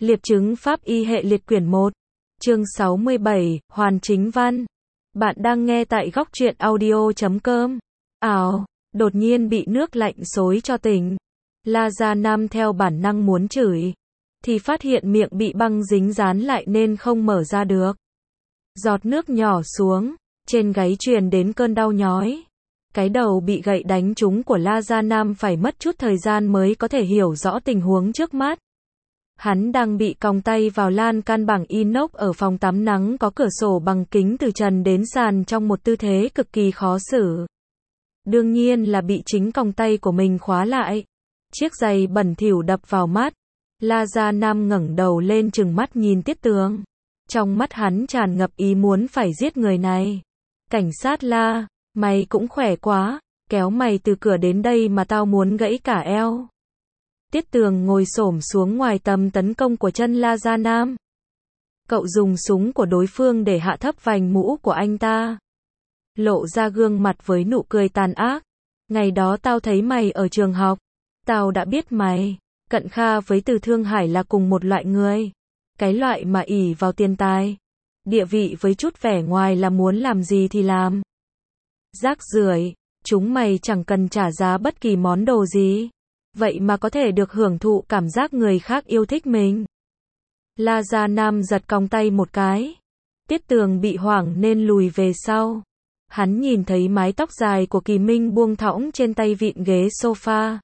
Liệp chứng pháp y hệ liệt quyển 1. Chương 67, Hoàn Chính Văn. Bạn đang nghe tại góc truyện audio.com. Đột nhiên bị nước lạnh xối cho tỉnh. La Gia Nam theo bản năng muốn chửi, thì phát hiện miệng bị băng dính dán lại nên không mở ra được. Giọt nước nhỏ xuống, trên gáy truyền đến cơn đau nhói. Cái đầu bị gậy đánh trúng của La Gia Nam phải mất chút thời gian mới có thể hiểu rõ tình huống trước mắt. Hắn đang bị còng tay vào lan can bằng inox ở phòng tắm nắng có cửa sổ bằng kính từ trần đến sàn trong một tư thế cực kỳ khó xử. Đương nhiên là bị chính còng tay của mình khóa lại. Chiếc giày bẩn thỉu đập vào mắt. La Gia Nam ngẩng đầu lên trừng mắt nhìn Tiết Tường. Trong mắt hắn tràn ngập ý muốn phải giết người này. Cảnh sát La, mày cũng khỏe quá, kéo mày từ cửa đến đây mà tao muốn gãy cả eo. Tiết Tường ngồi xổm xuống ngoài tầm tấn công của chân La Gia Nam. Cậu dùng súng của đối phương để hạ thấp vành mũ của anh ta. Lộ ra gương mặt với nụ cười tàn ác. Ngày đó tao thấy mày ở trường học. Tao đã biết mày, Cận Kha với Từ Thương Hải là cùng một loại người. Cái loại mà ỷ vào tiền tài, địa vị với chút vẻ ngoài là muốn làm gì thì làm. Rác rưởi, chúng mày chẳng cần trả giá bất kỳ món đồ gì. Vậy mà có thể được hưởng thụ cảm giác người khác yêu thích mình. La Gia Nam giật còng tay một cái. Tiết Tường bị hoảng nên lùi về sau. Hắn nhìn thấy mái tóc dài của Kỳ Minh buông thõng trên tay vịn ghế sofa.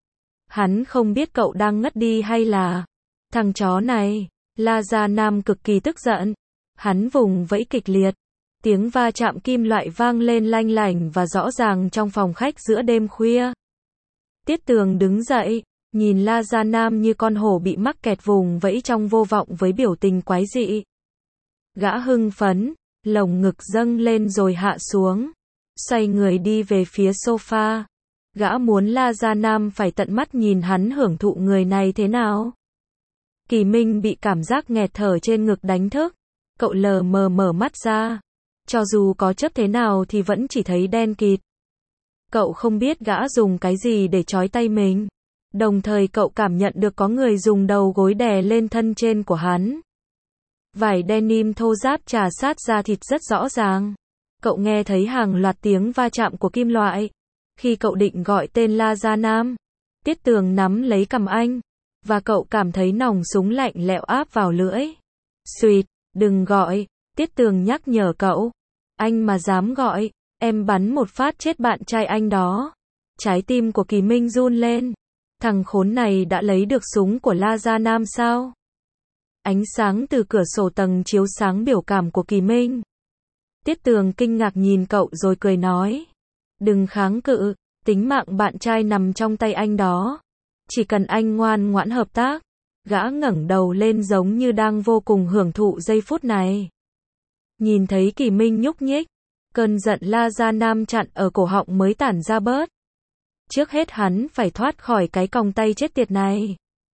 Hắn không biết cậu đang ngất đi hay là... Thằng chó này. La Gia Nam cực kỳ tức giận. Hắn vùng vẫy kịch liệt. Tiếng va chạm kim loại vang lên lanh lảnh và rõ ràng trong phòng khách giữa đêm khuya. Tiết Tường đứng dậy, nhìn La Gia Nam như con hổ bị mắc kẹt vùng vẫy trong vô vọng với biểu tình quái dị. Gã hưng phấn, lồng ngực dâng lên rồi hạ xuống, xoay người đi về phía sofa. Gã muốn La Gia Nam phải tận mắt nhìn hắn hưởng thụ người này thế nào. Kỳ Minh bị cảm giác nghẹt thở trên ngực đánh thức. Cậu lờ mờ mở mắt ra. Cho dù có chớp thế nào thì vẫn chỉ thấy đen kịt. Cậu không biết gã dùng cái gì để trói tay mình. Đồng thời cậu cảm nhận được có người dùng đầu gối đè lên thân trên của hắn. Vải denim thô ráp chà sát da thịt rất rõ ràng. Cậu nghe thấy hàng loạt tiếng va chạm của kim loại. Khi cậu định gọi tên La Gia Nam, Tiết Tường nắm lấy cằm anh. Và cậu cảm thấy nòng súng lạnh lẽo áp vào lưỡi. Xuyệt, đừng gọi, Tiết Tường nhắc nhở cậu. Anh mà dám gọi, em bắn một phát chết bạn trai anh đó. Trái tim của Kỳ Minh run lên. Thằng khốn này đã lấy được súng của La Gia Nam sao? Ánh sáng từ cửa sổ tầng chiếu sáng biểu cảm của Kỳ Minh. Tiết Tường kinh ngạc nhìn cậu rồi cười nói. Đừng kháng cự, tính mạng bạn trai nằm trong tay anh đó. Chỉ cần anh ngoan ngoãn hợp tác. Gã ngẩng đầu lên giống như đang vô cùng hưởng thụ giây phút này. Nhìn thấy Kỳ Minh nhúc nhích, cơn giận La Gia Nam chặn ở cổ họng mới tản ra bớt. Trước hết hắn phải thoát khỏi cái còng tay chết tiệt này.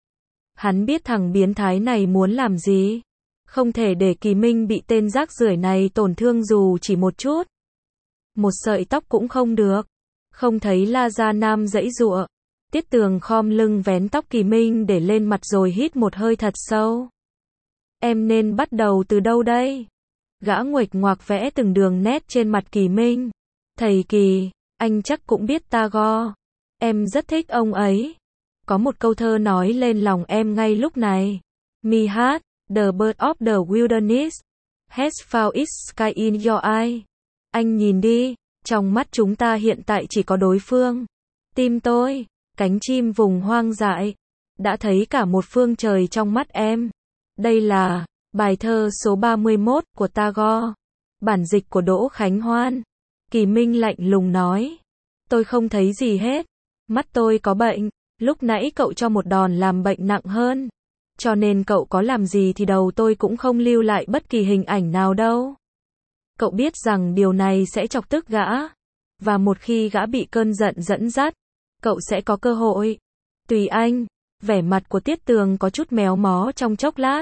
Hắn biết thằng biến thái này muốn làm gì. Không thể để Kỳ Minh bị tên rác rưởi này tổn thương dù chỉ một chút. Một sợi tóc cũng không được. Không thấy La Gia Nam giãy giụa. Tiết Tường khom lưng vén tóc Kỳ Minh để lên mặt rồi hít một hơi thật sâu. Em nên bắt đầu từ đâu đây? Gã nguệch ngoạc vẽ từng đường nét trên mặt Kỳ Minh. Thầy Kỳ, anh chắc cũng biết Tagore. Em rất thích ông ấy. Có một câu thơ nói lên lòng em ngay lúc này. My heart, the bird of the wilderness, has found its sky in your eye. Anh nhìn đi, trong mắt chúng ta hiện tại chỉ có đối phương. Tim tôi, cánh chim vùng hoang dại, đã thấy cả một phương trời trong mắt em. Đây là bài thơ số 31 của Tagore. Bản dịch của Đỗ Khánh Hoan. Kỳ Minh lạnh lùng nói. Tôi không thấy gì hết. Mắt tôi có bệnh. Lúc nãy cậu cho một đòn làm bệnh nặng hơn. Cho nên cậu có làm gì thì đầu tôi cũng không lưu lại bất kỳ hình ảnh nào đâu. Cậu biết rằng điều này sẽ chọc tức gã. Và một khi gã bị cơn giận dẫn dắt, cậu sẽ có cơ hội. Tùy anh. Vẻ mặt của Tiết Tường có chút méo mó trong chốc lát.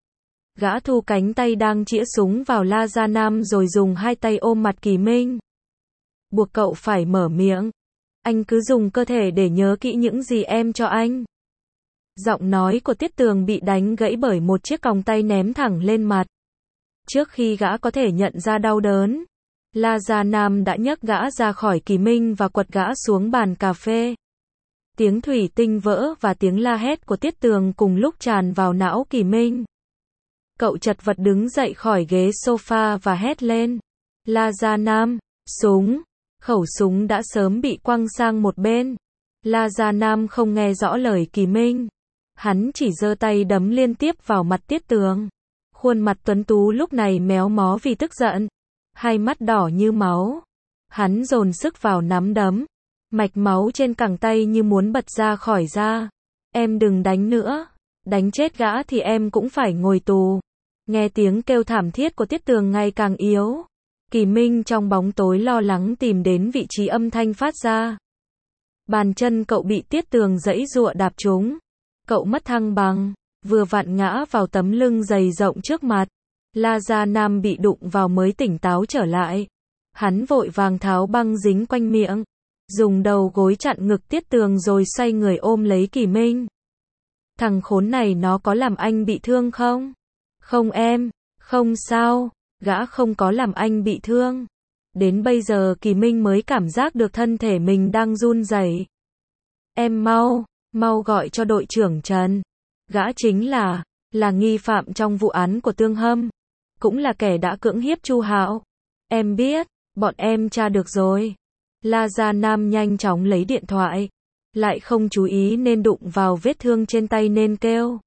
Gã thu cánh tay đang chĩa súng vào La Gia Nam rồi dùng hai tay ôm mặt Kỳ Minh. Buộc cậu phải mở miệng. Anh cứ dùng cơ thể để nhớ kỹ những gì em cho anh. Giọng nói của Tiết Tường bị đánh gãy bởi một chiếc còng tay ném thẳng lên mặt. Trước khi gã có thể nhận ra đau đớn, La Gia Nam đã nhấc gã ra khỏi Kỳ Minh và quật gã xuống bàn cà phê. Tiếng thủy tinh vỡ và tiếng la hét của Tiết Tường cùng lúc tràn vào não Kỳ Minh. Cậu chật vật đứng dậy khỏi ghế sofa và hét lên. La Gia Nam, súng! Khẩu súng đã sớm bị quăng sang một bên. La Gia Nam không nghe rõ lời Kỳ Minh. Hắn chỉ giơ tay đấm liên tiếp vào mặt Tiết Tường. Khuôn mặt tuấn tú lúc này méo mó vì tức giận. Hai mắt đỏ như máu. Hắn dồn sức vào nắm đấm. Mạch máu trên cẳng tay như muốn bật ra khỏi da. Em đừng đánh nữa. Đánh chết gã thì em cũng phải ngồi tù. Nghe tiếng kêu thảm thiết của Tiết Tường ngày càng yếu. Kỳ Minh trong bóng tối lo lắng tìm đến vị trí âm thanh phát ra. Bàn chân cậu bị Tiết Tường giãy giụa đạp trúng. Cậu mất thăng bằng, vừa vặn ngã vào tấm lưng dày rộng trước mặt. La Gia Nam bị đụng vào mới tỉnh táo trở lại. Hắn vội vàng tháo băng dính quanh miệng, dùng đầu gối chặn ngực Tiết Tường rồi xoay người ôm lấy Kỳ Minh. Thằng khốn này nó có làm anh bị thương không? Không em, không sao, gã không có làm anh bị thương. Đến bây giờ Kỳ Minh mới cảm giác được thân thể mình đang run rẩy. Em mau gọi cho đội trưởng Trần. Gã chính là nghi phạm trong vụ án của Tương Hâm, cũng là kẻ đã cưỡng hiếp Chu Hạo. Em biết, bọn em tra được rồi. La Gia Nam nhanh chóng lấy điện thoại, lại không chú ý nên đụng vào vết thương trên tay nên kêu.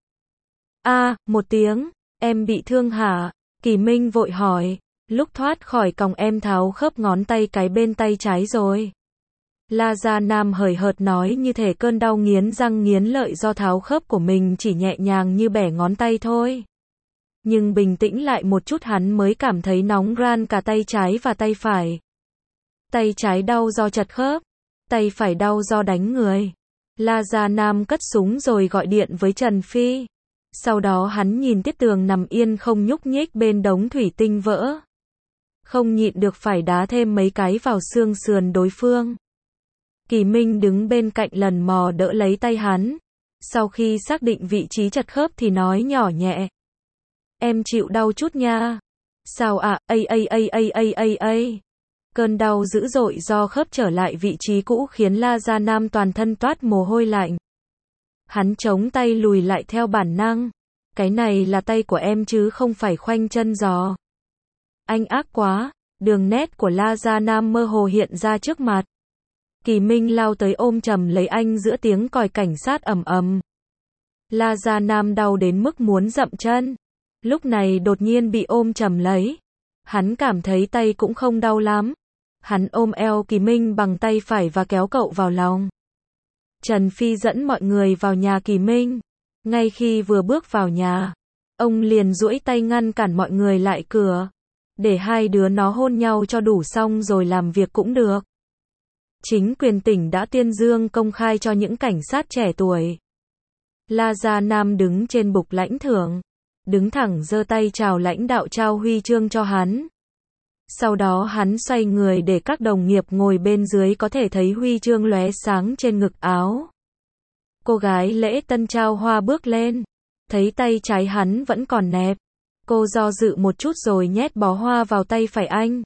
Một tiếng, em bị thương hả? Kỳ Minh vội hỏi, lúc thoát khỏi còng em tháo khớp ngón tay cái bên tay trái rồi. La Gia Nam hời hợt nói như thể cơn đau nghiến răng nghiến lợi do tháo khớp của mình chỉ nhẹ nhàng như bẻ ngón tay thôi. Nhưng bình tĩnh lại một chút hắn mới cảm thấy nóng ran cả tay trái và tay phải. Tay trái đau do chật khớp, tay phải đau do đánh người. La Gia Nam cất súng rồi gọi điện với Trần Phi. Sau đó hắn nhìn Tiết Tường nằm yên không nhúc nhích bên đống thủy tinh vỡ. Không nhịn được phải đá thêm mấy cái vào xương sườn đối phương. Kỳ Minh đứng bên cạnh lần mò đỡ lấy tay hắn. Sau khi xác định vị trí chật khớp thì nói nhỏ nhẹ. Em chịu đau chút nha. Sao ạ? Cơn đau dữ dội do khớp trở lại vị trí cũ khiến La Gia Nam toàn thân toát mồ hôi lạnh. Hắn chống tay lùi lại theo bản năng. Cái này là tay của em chứ không phải khoanh chân giò. Anh ác quá. Đường nét của La Gia Nam mơ hồ hiện ra trước mặt. Kỳ Minh lao tới ôm chầm lấy anh giữa tiếng còi cảnh sát ầm ầm. La Gia Nam đau đến mức muốn dậm chân. Lúc này đột nhiên bị ôm chầm lấy. Hắn cảm thấy tay cũng không đau lắm. Hắn ôm eo Kỳ Minh bằng tay phải và kéo cậu vào lòng. Trần Phi dẫn mọi người vào nhà Kỳ Minh. Ngay khi vừa bước vào nhà, ông liền duỗi tay ngăn cản mọi người lại cửa. Để hai đứa nó hôn nhau cho đủ xong rồi làm việc cũng được. Chính quyền tỉnh đã tuyên dương công khai cho những cảnh sát trẻ tuổi. La Gia Nam đứng trên bục lãnh thưởng, đứng thẳng giơ tay chào lãnh đạo trao huy chương cho hắn. Sau đó hắn xoay người để các đồng nghiệp ngồi bên dưới có thể thấy huy chương lóe sáng trên ngực áo. Cô gái lễ tân trao hoa bước lên, thấy tay trái hắn vẫn còn nẹp. Cô do dự một chút rồi nhét bó hoa vào tay phải anh.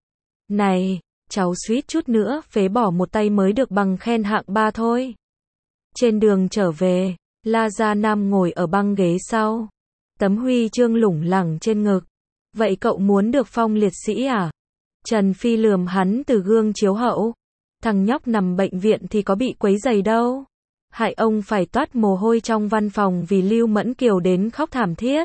Này, cháu suýt chút nữa phế bỏ một tay mới được bằng khen hạng 3 thôi. Trên đường trở về, La Gia Nam ngồi ở băng ghế sau. Tấm huy chương lủng lẳng trên ngực. Vậy cậu muốn được phong liệt sĩ à? Trần Phi lườm hắn từ gương chiếu hậu. Thằng nhóc nằm bệnh viện thì có bị quấy rầy đâu. Hại ông phải toát mồ hôi trong văn phòng vì Lưu Mẫn Kiều đến khóc thảm thiết.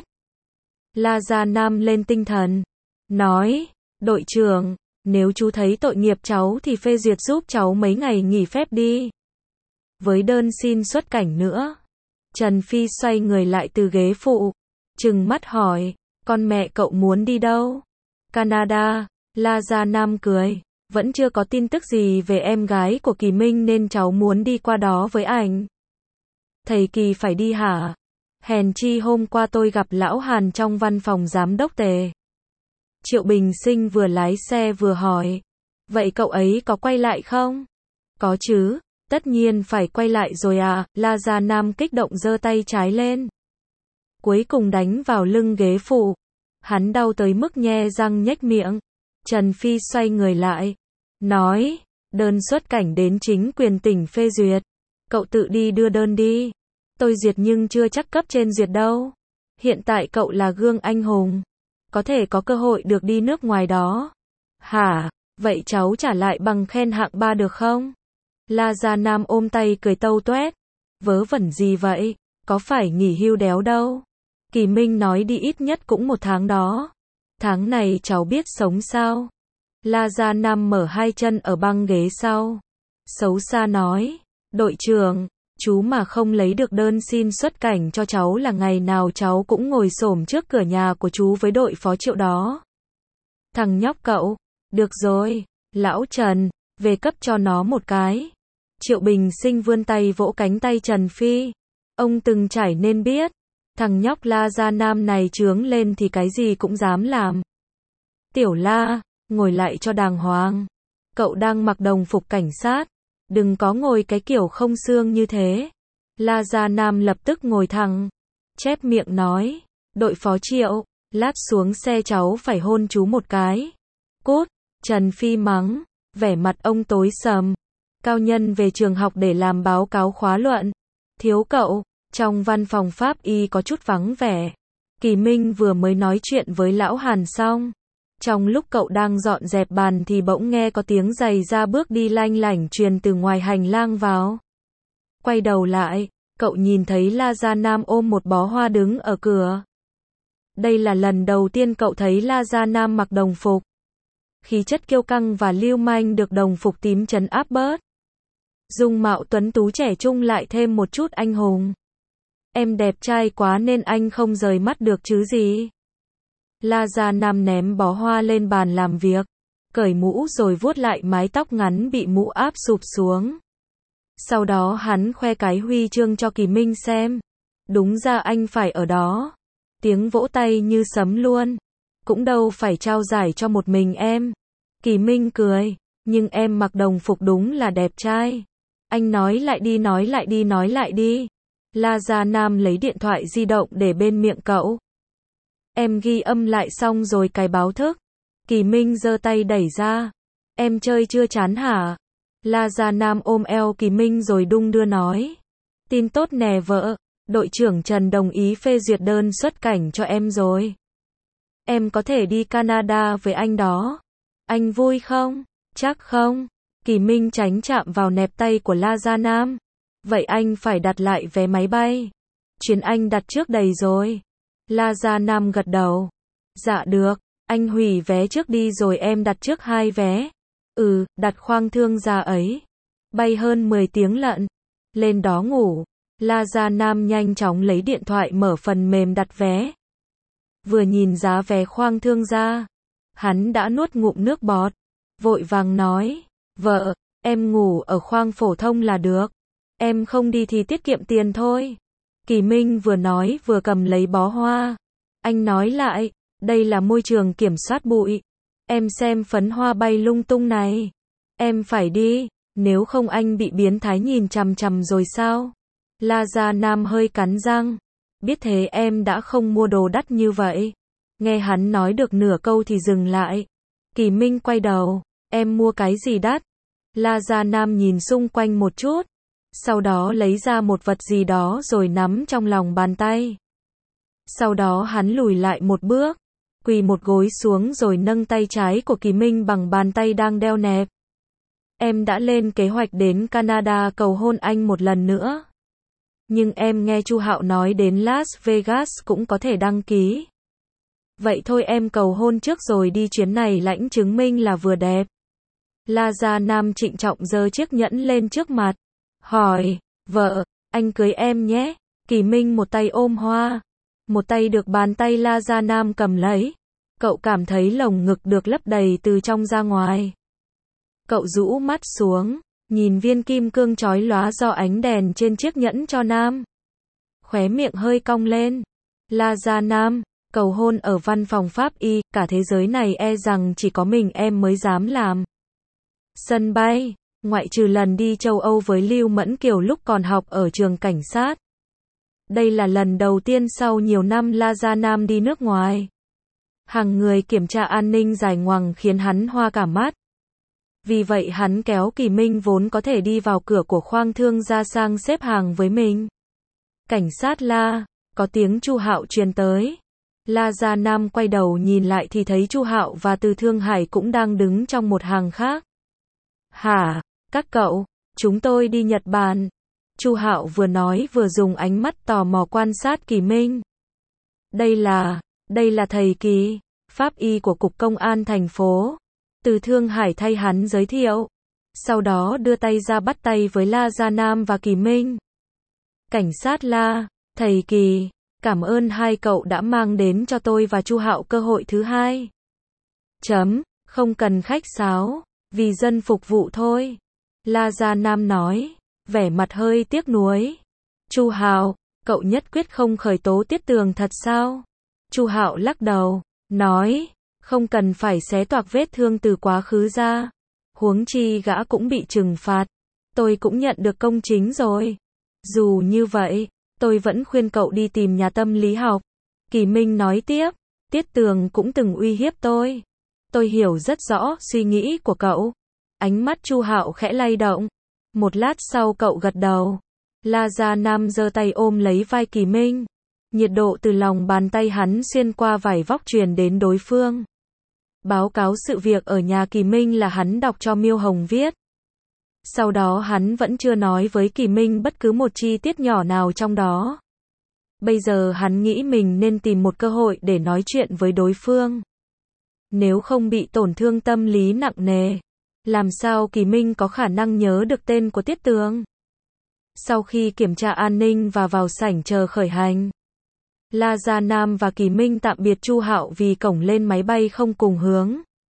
La Gia Nam lên tinh thần. Nói, đội trưởng, nếu chú thấy tội nghiệp cháu thì phê duyệt giúp cháu mấy ngày nghỉ phép đi. Với đơn xin xuất cảnh nữa. Trần Phi xoay người lại từ ghế phụ. Trừng mắt hỏi, con mẹ cậu muốn đi đâu? Canada. La Gia Nam cười. Vẫn chưa có tin tức gì về em gái của Kỳ Minh nên cháu muốn đi qua đó với ảnh. Thầy Kỳ phải đi hả? Hèn chi hôm qua tôi gặp lão Hàn trong văn phòng giám đốc Tề. Triệu Bình Sinh vừa lái xe vừa hỏi. Vậy cậu ấy có quay lại không? Có chứ, Tất nhiên phải quay lại rồi à, La Gia Nam kích động giơ tay trái lên. Cuối cùng đánh vào lưng ghế phụ. Hắn đau tới mức nhe răng nhếch miệng. Trần Phi xoay người lại. Nói, đơn xuất cảnh đến chính quyền tỉnh phê duyệt. Cậu tự đi đưa đơn đi. Tôi duyệt nhưng chưa chắc cấp trên duyệt đâu. Hiện tại cậu là gương anh hùng. Có thể có cơ hội được đi nước ngoài đó. Hả, vậy cháu trả lại bằng khen hạng 3 được không? La Gia Nam ôm tay cười tâu tuét. Vớ vẩn gì vậy, có phải nghỉ hưu đéo đâu. Kỳ Minh nói đi ít nhất cũng 1 tháng đó. Tháng này cháu biết sống sao? La Gia Nam mở 2 chân ở băng ghế sau. Xấu xa nói, đội trưởng, chú mà không lấy được đơn xin xuất cảnh cho cháu là ngày nào cháu cũng ngồi xổm trước cửa nhà của chú với đội phó Triệu đó. Thằng nhóc cậu, được rồi, lão Trần, về cấp cho nó một cái. Triệu Bình Sinh vươn tay vỗ cánh tay Trần Phi. Ông từng trải nên biết, thằng nhóc La Gia Nam này chướng lên thì cái gì cũng dám làm. Tiểu La, ngồi lại cho đàng hoàng. Cậu đang mặc đồng phục cảnh sát, đừng có ngồi cái kiểu không xương như thế. La Gia Nam lập tức ngồi thẳng, chép miệng nói, đội phó Triệu, lát xuống xe cháu phải hôn chú một cái. Cút, Trần Phi mắng, vẻ mặt ông tối sầm. Cao nhân về trường học để làm báo cáo khóa luận. Thiếu cậu, trong văn phòng pháp y có chút vắng vẻ. Kỳ Minh vừa mới nói chuyện với lão Hàn xong. Trong lúc cậu đang dọn dẹp bàn thì bỗng nghe có tiếng giày da bước đi lanh lảnh truyền từ ngoài hành lang vào. Quay đầu lại, cậu nhìn thấy La Gia Nam ôm một bó hoa đứng ở cửa. Đây là lần đầu tiên cậu thấy La Gia Nam mặc đồng phục. Khí chất kiêu căng và lưu manh được đồng phục tím trấn áp bớt. Dung mạo tuấn tú trẻ trung lại thêm một chút anh hùng. Em đẹp trai quá nên anh không rời mắt được chứ gì. La Gia Nam ném bó hoa lên bàn làm việc, cởi mũ rồi vuốt lại mái tóc ngắn bị mũ áp sụp xuống. Sau đó hắn khoe cái huy chương cho Kỳ Minh xem. Đúng ra anh phải ở đó. Tiếng vỗ tay như sấm luôn. Cũng đâu phải trao giải cho một mình em. Kỳ Minh cười, nhưng em mặc đồng phục đúng là đẹp trai. Anh nói lại đi, nói lại đi, nói lại đi. La Gia Nam lấy điện thoại di động để bên miệng cậu. Em ghi âm lại xong rồi cài báo thức. Kỳ Minh giơ tay đẩy ra. Em chơi chưa chán hả? La Gia Nam ôm eo Kỳ Minh rồi đung đưa nói. Tin tốt nè vợ, đội trưởng Trần đồng ý phê duyệt đơn xuất cảnh cho em rồi. Em có thể đi Canada với anh đó. Anh vui không? Chắc không? Kỳ Minh tránh chạm vào nẹp tay của La Gia Nam. Vậy anh phải đặt lại vé máy bay. Chuyến anh đặt trước đầy rồi. La Gia Nam gật đầu. Dạ được, anh hủy vé trước đi rồi em đặt trước 2 vé. Đặt khoang thương gia ấy. Bay hơn 10 tiếng lận. Lên đó ngủ. La Gia Nam nhanh chóng lấy điện thoại mở phần mềm đặt vé. Vừa nhìn giá vé khoang thương gia, hắn đã nuốt ngụm nước bọt. Vội vàng nói, vợ, em ngủ ở khoang phổ thông là được. Em không đi thì tiết kiệm tiền thôi. Kỳ Minh vừa nói vừa cầm lấy bó hoa. Anh nói lại, đây là môi trường kiểm soát bụi. Em xem phấn hoa bay lung tung này. Em phải đi, nếu không anh bị biến thái nhìn chằm chằm rồi sao? La Gia Nam hơi cắn răng. Biết thế em đã không mua đồ đắt như vậy. Nghe hắn nói được nửa câu thì dừng lại. Kỳ Minh quay đầu, em mua cái gì đắt? La Gia Nam nhìn xung quanh một chút. Sau đó lấy ra một vật gì đó rồi nắm trong lòng bàn tay. Sau đó hắn lùi lại một bước, quỳ một gối xuống rồi nâng tay trái của Kỳ Minh bằng bàn tay đang đeo nẹp. Em đã lên kế hoạch đến Canada cầu hôn anh một lần nữa. Nhưng em nghe Chu Hạo nói đến Las Vegas cũng có thể đăng ký. Vậy thôi em cầu hôn trước rồi đi, chuyến này lãnh chứng minh là vừa đẹp. La Gia Nam trịnh trọng giơ chiếc nhẫn lên trước mặt. Hỏi, vợ, anh cưới em nhé. Kỳ Minh một tay ôm hoa, một tay được bàn tay La Gia Nam cầm lấy. Cậu cảm thấy lồng ngực được lấp đầy từ trong ra ngoài. Cậu rũ mắt xuống, nhìn viên kim cương chói lóa do ánh đèn trên chiếc nhẫn cho Nam. Khóe miệng hơi cong lên. La Gia Nam, cầu hôn ở văn phòng pháp y, cả thế giới này e rằng chỉ có mình em mới dám làm. Sân bay, ngoại trừ lần đi châu Âu với Lưu Mẫn Kiều lúc còn học ở trường cảnh sát. Đây là lần đầu tiên sau nhiều năm La Gia Nam đi nước ngoài. Hàng người kiểm tra an ninh dài ngoằng khiến hắn hoa cả mắt. Vì vậy hắn kéo Kỳ Minh vốn có thể đi vào cửa của khoang thương ra sang xếp hàng với mình. Cảnh sát La, có tiếng Chu Hạo truyền tới. La Gia Nam quay đầu nhìn lại thì thấy Chu Hạo và Từ Thương Hải cũng đang đứng trong một hàng khác. Hả, các cậu, chúng tôi đi Nhật Bản. Chu Hạo vừa nói vừa dùng ánh mắt tò mò quan sát Kỳ Minh. Đây là thầy Kỳ, pháp y của Cục Công an thành phố. Từ Thương Hải thay hắn giới thiệu. Sau đó đưa tay ra bắt tay với La Gia Nam và Kỳ Minh. Cảnh sát La, thầy Kỳ, cảm ơn hai cậu đã mang đến cho tôi và Chu Hạo cơ hội thứ hai. Không cần khách sáo, vì dân phục vụ thôi. La Gia Nam nói, vẻ mặt hơi tiếc nuối. Chu Hạo, cậu nhất quyết không khởi tố Tiết Tường thật sao? Chu Hạo lắc đầu, nói, không cần phải xé toạc vết thương từ quá khứ ra. Huống chi gã cũng bị trừng phạt. Tôi cũng nhận được công chính rồi. Dù như vậy, tôi vẫn khuyên cậu đi tìm nhà tâm lý học. Kỳ Minh nói tiếp, Tiết Tường cũng từng uy hiếp tôi. Tôi hiểu rất rõ suy nghĩ của cậu. Ánh mắt Chu Hạo khẽ lay động. Một lát sau cậu gật đầu. La Gia Nam giơ tay ôm lấy vai Kỳ Minh. Nhiệt độ từ lòng bàn tay hắn xuyên qua vải vóc truyền đến đối phương. Báo cáo sự việc ở nhà Kỳ Minh là hắn đọc cho Miêu Hồng viết. Sau đó hắn vẫn chưa nói với Kỳ Minh bất cứ một chi tiết nhỏ nào trong đó. Bây giờ hắn nghĩ mình nên tìm một cơ hội để nói chuyện với đối phương. Nếu không bị tổn thương tâm lý nặng nề, làm sao Kỳ Minh có khả năng nhớ được tên của Tiết Tường? Sau khi kiểm tra an ninh và vào sảnh chờ khởi hành, La Gia Nam và Kỳ Minh tạm biệt Chu Hạo vì cổng lên máy bay không cùng hướng.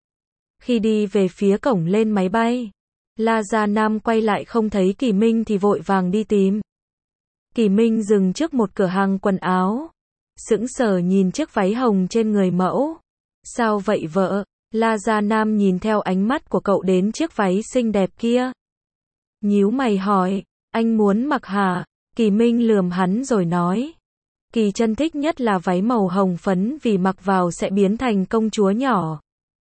Khi đi về phía cổng lên máy bay, La Gia Nam quay lại không thấy Kỳ Minh thì vội vàng đi tìm. Kỳ Minh dừng trước một cửa hàng quần áo, sững sờ nhìn chiếc váy hồng trên người mẫu. Sao vậy vợ? La Gia Nam nhìn theo ánh mắt của cậu đến chiếc váy xinh đẹp kia. Nhíu mày hỏi, anh muốn mặc hả? Kỳ Minh lườm hắn rồi nói. Kỳ chân thích nhất là váy màu hồng phấn vì mặc vào sẽ biến thành công chúa nhỏ.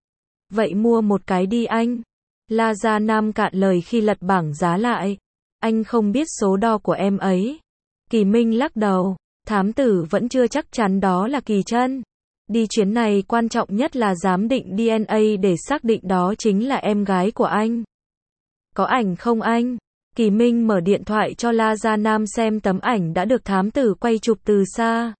Vậy mua một cái đi anh. La Gia Nam cạn lời khi lật bảng giá lại. Anh không biết số đo của em ấy. Kỳ Minh lắc đầu. Thám tử vẫn chưa chắc chắn đó là Kỳ chân. Đi chuyến này quan trọng nhất là giám định DNA để xác định đó chính là em gái của anh. Có ảnh không anh? Kỳ Minh mở điện thoại cho La Gia Nam xem tấm ảnh đã được thám tử quay chụp từ xa.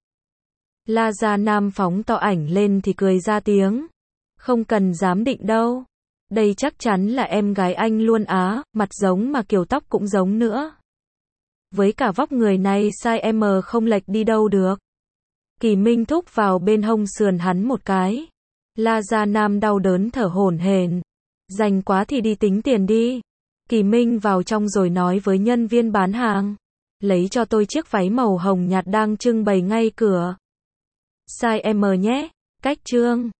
La Gia Nam phóng to ảnh lên thì cười ra tiếng. Không cần giám định đâu. Đây chắc chắn là em gái anh luôn á, mặt giống mà kiểu tóc cũng giống nữa. Với cả vóc người này size M không lệch đi đâu được. Kỳ Minh thúc vào bên hông sườn hắn một cái. La Gia Nam đau đớn thở hổn hển. Rành quá thì đi tính tiền đi. Kỳ Minh vào trong rồi nói với nhân viên bán hàng. Lấy cho tôi chiếc váy màu hồng nhạt đang trưng bày ngay cửa. Size M nhé. Cách chương.